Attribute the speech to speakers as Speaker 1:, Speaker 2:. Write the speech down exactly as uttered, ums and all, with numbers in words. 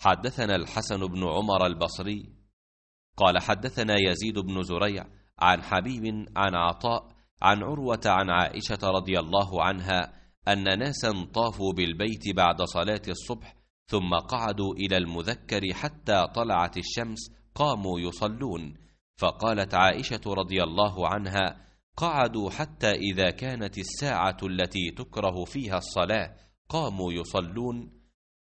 Speaker 1: حدثنا الحسن بن عمر البصري قال حدثنا يزيد بن زريع عن حبيب عن عطاء عن عروة عن عائشة رضي الله عنها أن ناسا طافوا بالبيت بعد صلاة الصبح ثم قعدوا إلى المذكر حتى طلعت الشمس قاموا يصلون، فقالت عائشة رضي الله عنها: قعدوا حتى إذا كانت الساعة التي تكره فيها الصلاة قاموا يصلون،